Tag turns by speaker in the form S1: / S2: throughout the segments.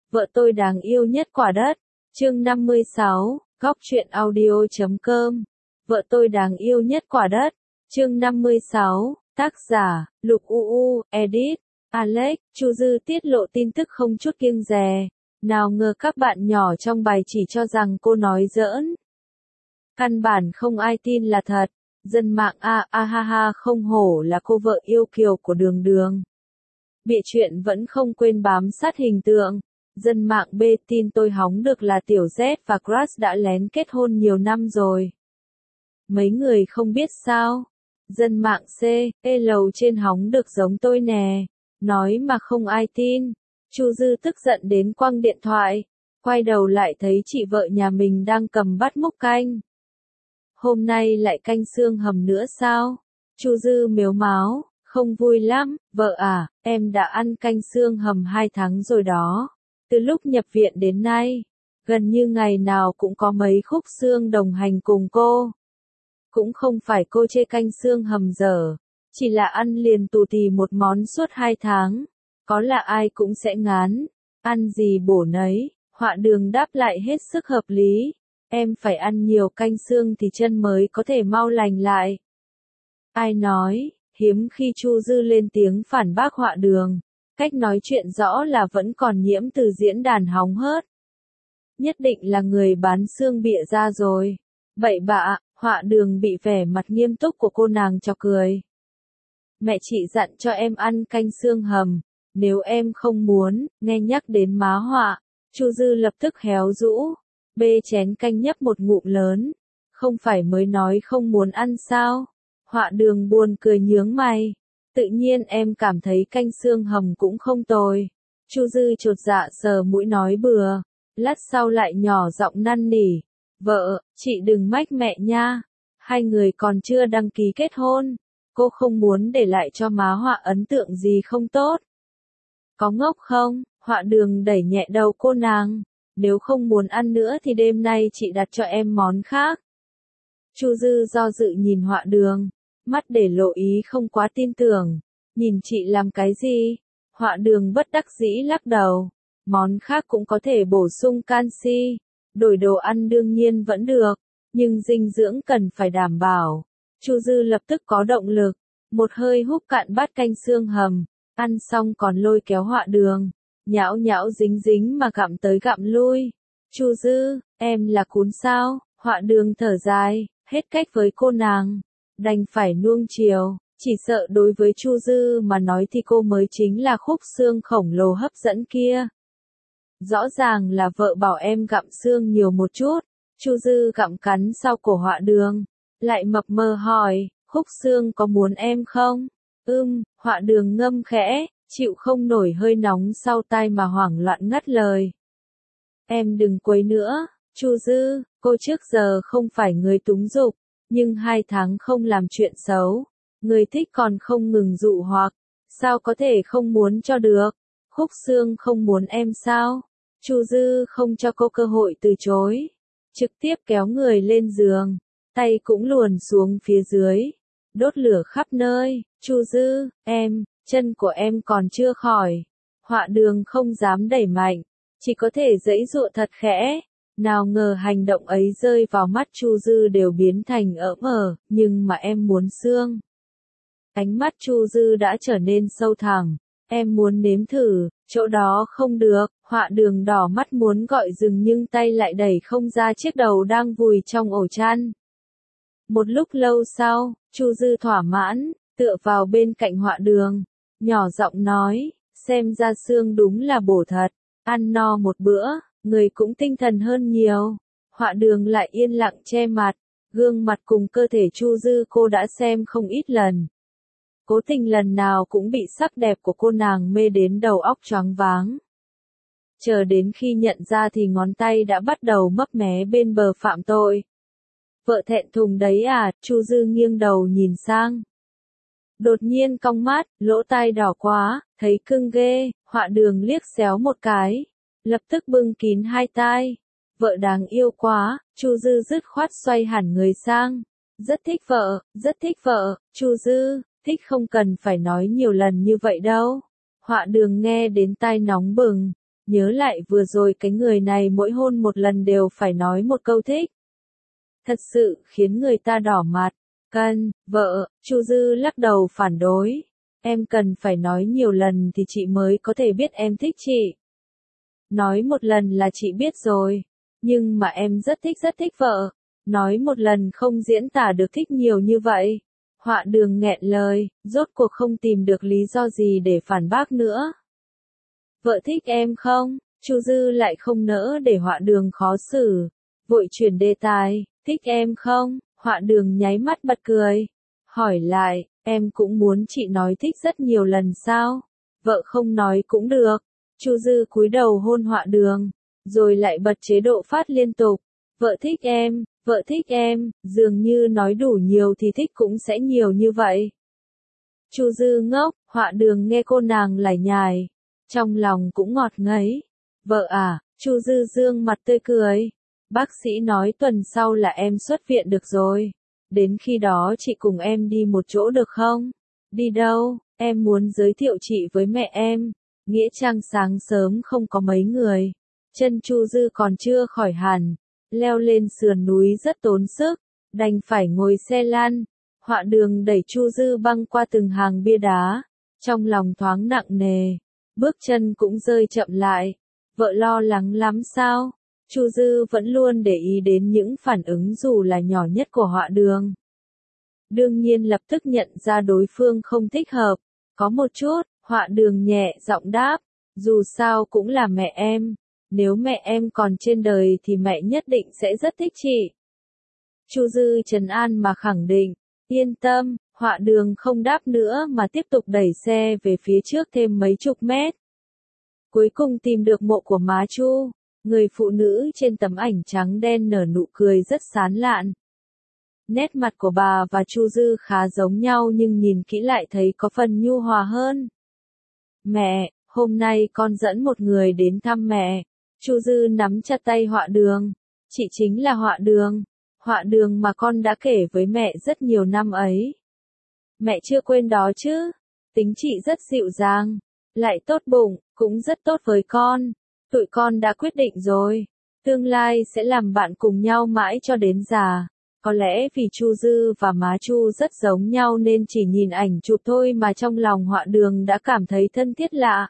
S1: Vợ tôi đáng yêu nhất quả đất. Chương 56, góc truyện audio.com. Vợ tôi đáng yêu nhất quả đất. Chương 56, tác giả, Lục UU, edit, Alex. Chu Dư tiết lộ tin tức không chút kiêng dè. Nào ngờ các bạn nhỏ trong bài chỉ cho rằng cô nói giỡn. Căn bản không ai tin là thật. Dân mạng ha ha không hổ là cô vợ yêu kiều của Đường Đường. Bịa chuyện vẫn không quên bám sát hình tượng. Dân mạng B tin tôi hóng được là Tiểu Z và Crush đã lén kết hôn nhiều năm rồi. Mấy người không biết sao? Dân mạng C, lầu trên hóng được giống tôi nè. Nói mà không ai tin. Chu Dư tức giận đến quăng điện thoại. Quay đầu lại thấy chị vợ nhà mình đang cầm bát múc canh. Hôm nay lại canh xương hầm nữa sao? Chu Dư mếu máo, không vui lắm. Vợ à, em đã ăn canh xương hầm 2 tháng rồi đó. Từ lúc nhập viện đến nay, gần như ngày nào cũng có mấy khúc xương đồng hành cùng cô. Cũng không phải cô chê canh xương hầm dở, chỉ là ăn liền tù tì một món suốt 2 tháng. Có là ai cũng sẽ ngán, ăn gì bổ nấy. Họa Đường đáp lại hết sức hợp lý. Em phải ăn nhiều canh xương thì chân mới có thể mau lành lại. Ai nói, hiếm khi Chu Dư lên tiếng phản bác Họa Đường. Cách nói chuyện rõ là vẫn còn nhiễm từ diễn đàn hóng hớt. Nhất định là người bán xương bịa ra rồi. Bậy bạ, Họa Đường bị vẻ mặt nghiêm túc của cô nàng chọc cười. Mẹ chị dặn cho em ăn canh xương hầm. Nếu em không muốn, nghe nhắc đến má Họa, Chu Dư lập tức héo rũ. Bê chén canh nhấp một ngụm lớn. Không phải mới nói không muốn ăn sao? Họa Đường buồn cười nhướng mày. Tự nhiên em cảm thấy canh xương hầm cũng không tồi. Chu Dư chột dạ sờ mũi nói bừa. Lát sau lại nhỏ giọng năn nỉ. Vợ, chị đừng mách mẹ nha. Hai người còn chưa đăng ký kết hôn. Cô không muốn để lại cho má Họa ấn tượng gì không tốt. Có ngốc không? Họa Đường đẩy nhẹ đầu cô nàng. Nếu không muốn ăn nữa thì đêm nay chị đặt cho em món khác. Chu Dư do dự nhìn Họa Đường. Mắt để lộ ý không quá tin tưởng. Nhìn chị làm cái gì? Họa Đường bất đắc dĩ lắc đầu. Món khác cũng có thể bổ sung canxi. Đổi đồ ăn đương nhiên vẫn được. Nhưng dinh dưỡng cần phải đảm bảo. Chu Dư lập tức có động lực. Một hơi húp cạn bát canh xương hầm. Ăn xong còn lôi kéo Họa Đường. Nhão nhão dính dính mà gặm tới gặm lui. Chu Dư, em là cún sao? Họa Đường thở dài. Hết cách với cô nàng. Đành phải nuông chiều, chỉ sợ đối với Chu Dư mà nói thì cô mới chính là khúc xương khổng lồ hấp dẫn kia. Rõ ràng là vợ bảo em gặm xương nhiều một chút. Chu Dư gặm cắn sau cổ Họa Đường, lại mập mờ hỏi, khúc xương có muốn em không? Họa Đường ngâm khẽ, chịu không nổi hơi nóng sau tai mà hoảng loạn ngắt lời. Em đừng quấy nữa, Chu Dư, cô trước giờ không phải người túng dục. Nhưng 2 tháng không làm chuyện xấu, người thích còn không ngừng dụ hoặc, sao có thể không muốn cho được? Khúc xương không muốn em sao? Chu Dư không cho cô cơ hội từ chối, trực tiếp kéo người lên giường, tay cũng luồn xuống phía dưới, đốt lửa khắp nơi. Chu Dư, chân của em còn chưa khỏi. Họa Đường không dám đẩy mạnh, chỉ có thể giãy giụa thật khẽ. Nào ngờ hành động ấy rơi vào mắt Chu Dư đều biến thành ỡm nhưng mà em muốn xương. Ánh mắt Chu Dư đã trở nên sâu thẳm. Em muốn nếm thử, chỗ đó không được. Họa Đường đỏ mắt muốn gọi dừng nhưng tay lại đẩy không ra chiếc đầu đang vùi trong ổ chăn. Một lúc lâu sau, Chu Dư thỏa mãn, tựa vào bên cạnh Họa Đường, nhỏ giọng nói, xem ra xương đúng là bổ thật, ăn no một bữa. Người cũng tinh thần hơn nhiều. Họa Đường lại yên lặng che mặt. Gương mặt cùng cơ thể Chu Dư cô đã xem không ít lần. Cố tình lần nào cũng bị sắc đẹp của cô nàng mê đến đầu óc choáng váng. Chờ đến khi nhận ra thì ngón tay đã bắt đầu mấp mé bên bờ phạm tội. Vợ thẹn thùng đấy à? Chu Dư nghiêng đầu nhìn sang. Đột nhiên cong mắt, lỗ tai đỏ quá, thấy cưng ghê. Họa Đường liếc xéo một cái. Lập tức bưng kín hai tai. Vợ đáng yêu quá. Chu Dư dứt khoát xoay hẳn người sang. Rất thích vợ, rất thích vợ. Chu Dư, thích không cần phải nói nhiều lần như vậy đâu. Họa Đường nghe đến tai nóng bừng. nhớ lại vừa rồi cái người này mỗi hôn một lần đều phải nói một câu thích. Thật sự khiến người ta đỏ mặt. Vợ, Chu Dư lắc đầu phản đối. Em cần phải nói nhiều lần thì chị mới có thể biết em thích chị. Nói một lần là chị biết rồi. Nhưng mà em rất thích vợ. Nói một lần không diễn tả được thích nhiều như vậy. Họa Đường nghẹn lời, rốt cuộc không tìm được lý do gì để phản bác nữa. Vợ thích em không? Chu Dư lại không nỡ để Họa Đường khó xử. Vội chuyển đề tài, thích em không? Họa Đường nháy mắt bật cười. Hỏi lại, em cũng muốn chị nói thích rất nhiều lần sao? Vợ không nói cũng được. Chu Dư cúi đầu hôn Họa Đường, rồi lại bật chế độ phát liên tục. Vợ thích em, dường như nói đủ nhiều thì thích cũng sẽ nhiều như vậy. Chu Dư ngốc, Họa Đường nghe cô nàng lải nhải, trong lòng cũng ngọt ngấy. Vợ à, Chu Dư dương mặt tươi cười. Bác sĩ nói tuần sau là em xuất viện được rồi. Đến khi đó chị cùng em đi một chỗ được không? Đi đâu? Em muốn giới thiệu chị với mẹ em. Nghĩa Trang sáng sớm không có mấy người. Chân Chu Dư còn chưa khỏi hẳn. Leo lên sườn núi rất tốn sức. Đành phải ngồi xe lăn. Họa Đường đẩy Chu Dư băng qua từng hàng bia đá. Trong lòng thoáng nặng nề. Bước chân cũng rơi chậm lại. Vợ lo lắng lắm sao? Chu Dư vẫn luôn để ý đến những phản ứng dù là nhỏ nhất của Họa Đường. Đương nhiên lập tức nhận ra đối phương không thích hợp. Có một chút, Họa Đường nhẹ giọng đáp. Dù sao cũng là mẹ em. Nếu mẹ em còn trên đời thì mẹ nhất định sẽ rất thích chị. Chu Dư trấn an mà khẳng định. Yên tâm, Họa Đường không đáp nữa mà tiếp tục đẩy xe về phía trước thêm mấy chục mét. Cuối cùng tìm được mộ của má Chu. Người phụ nữ trên tấm ảnh trắng đen nở nụ cười rất sán lạn. Nét mặt của bà và Chu Dư khá giống nhau nhưng nhìn kỹ lại thấy có phần nhu hòa hơn. Mẹ, hôm nay con dẫn một người đến thăm mẹ. Chu Dư nắm chặt tay Họa Đường. Chị chính là Họa Đường. Họa Đường mà con đã kể với mẹ rất nhiều năm ấy. Mẹ chưa quên đó chứ. Tính chị rất dịu dàng. Lại tốt bụng, cũng rất tốt với con. Tụi con đã quyết định rồi. Tương lai sẽ làm bạn cùng nhau mãi cho đến già. Có lẽ vì Chu Dư và má Chu rất giống nhau nên chỉ nhìn ảnh chụp thôi mà trong lòng Họa Đường đã cảm thấy thân thiết lạ.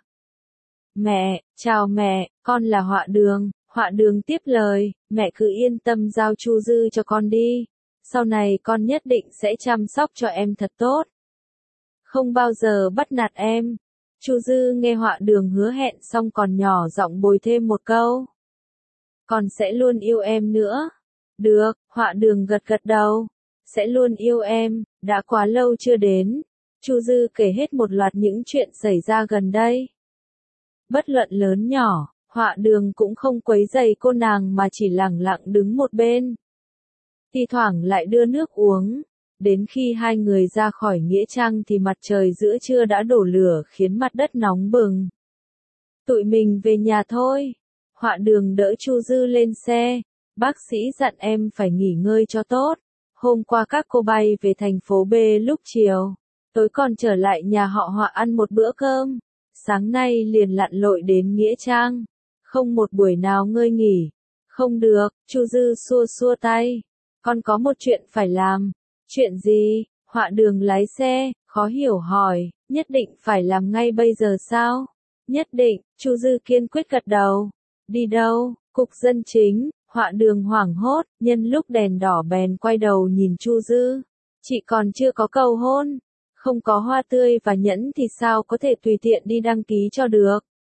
S1: Mẹ, chào mẹ, con là Họa Đường. Họa Đường tiếp lời, mẹ cứ yên tâm giao Chu Dư cho con đi. Sau này con nhất định sẽ chăm sóc cho em thật tốt. Không bao giờ bắt nạt em. Chu Dư nghe Họa Đường hứa hẹn xong còn nhỏ giọng bồi thêm một câu. Con sẽ luôn yêu em nữa. Được, Họa Đường gật gật đầu. Sẽ luôn yêu em, đã quá lâu chưa đến. Chu Dư kể hết một loạt những chuyện xảy ra gần đây. Bất luận lớn nhỏ, Họa Đường cũng không quấy rầy cô nàng mà chỉ lẳng lặng đứng một bên. Thi thoảng lại đưa nước uống. Đến khi hai người ra khỏi nghĩa trang thì mặt trời giữa trưa đã đổ lửa khiến mặt đất nóng bừng. Tụi mình về nhà thôi. Họa Đường đỡ Chu Dư lên xe. Bác sĩ dặn em phải nghỉ ngơi cho tốt. Hôm qua các cô bay về thành phố B lúc chiều. Tối còn trở lại nhà họ Họa ăn một bữa cơm. Sáng nay liền lặn lội đến nghĩa trang. Không một buổi nào ngơi nghỉ. Không được, Chu Dư xua xua tay. Con có một chuyện phải làm. Chuyện gì? Họa Đường lái xe, khó hiểu hỏi, nhất định phải làm ngay bây giờ sao? Nhất định, Chu Dư kiên quyết gật đầu. Đi đâu? Cục dân chính. Họa Đường hoảng hốt, nhân lúc đèn đỏ bèn quay đầu nhìn Chu Dư. Chị còn chưa có cầu hôn. Không có hoa tươi và nhẫn thì sao có thể tùy tiện đi đăng ký cho được.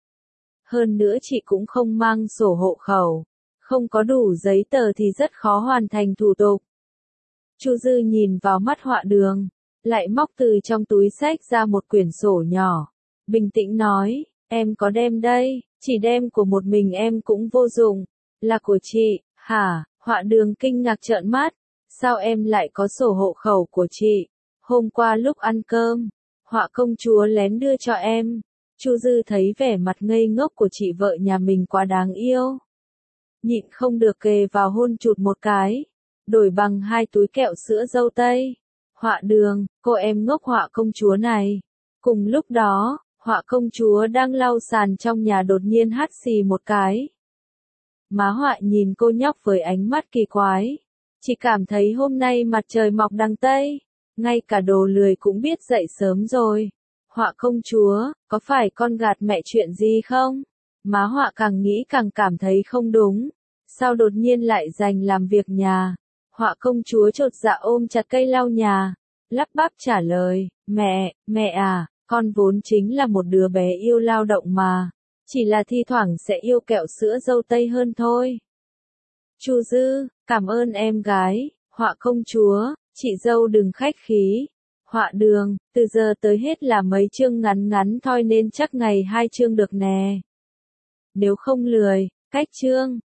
S1: Hơn nữa chị cũng không mang sổ hộ khẩu. Không có đủ giấy tờ thì rất khó hoàn thành thủ tục. Chu Dư nhìn vào mắt Họa Đường, lại móc từ trong túi xách ra một quyển sổ nhỏ. Bình tĩnh nói, em có đem đây, chỉ đem của một mình em cũng vô dụng. Là của chị, hả? Họa Đường kinh ngạc trợn mắt. Sao em lại có sổ hộ khẩu của chị? Hôm qua lúc ăn cơm, Họa công chúa lén đưa cho em. Chu Dư thấy vẻ mặt ngây ngốc của chị vợ nhà mình quá đáng yêu. Nhịn không được kề vào hôn chụt một cái. Đổi bằng 2 túi kẹo sữa dâu tây. Họa Đường, cô em ngốc Họa công chúa này. Cùng lúc đó, Họa công chúa đang lau sàn trong nhà đột nhiên hắt xì một cái. Má họa nhìn cô nhóc với ánh mắt kỳ quái. Chỉ cảm thấy hôm nay mặt trời mọc đằng Tây. Ngay cả đồ lười cũng biết dậy sớm rồi. Họa công chúa, có phải con gạt mẹ chuyện gì không? Má họa càng nghĩ càng cảm thấy không đúng. Sao đột nhiên lại dành làm việc nhà? Họa công chúa chột dạ ôm chặt cây lau nhà. Lắp bắp trả lời, mẹ à, con vốn chính là một đứa bé yêu lao động mà. Chỉ là thi thoảng sẽ yêu kẹo sữa dâu tây hơn thôi. Chu Dư, cảm ơn em gái. Họa công chúa, chị dâu đừng khách khí. Họa Đường, từ giờ tới hết là mấy chương ngắn ngắn thôi nên chắc ngày 2 chương được nè. Nếu không lười, cách chương.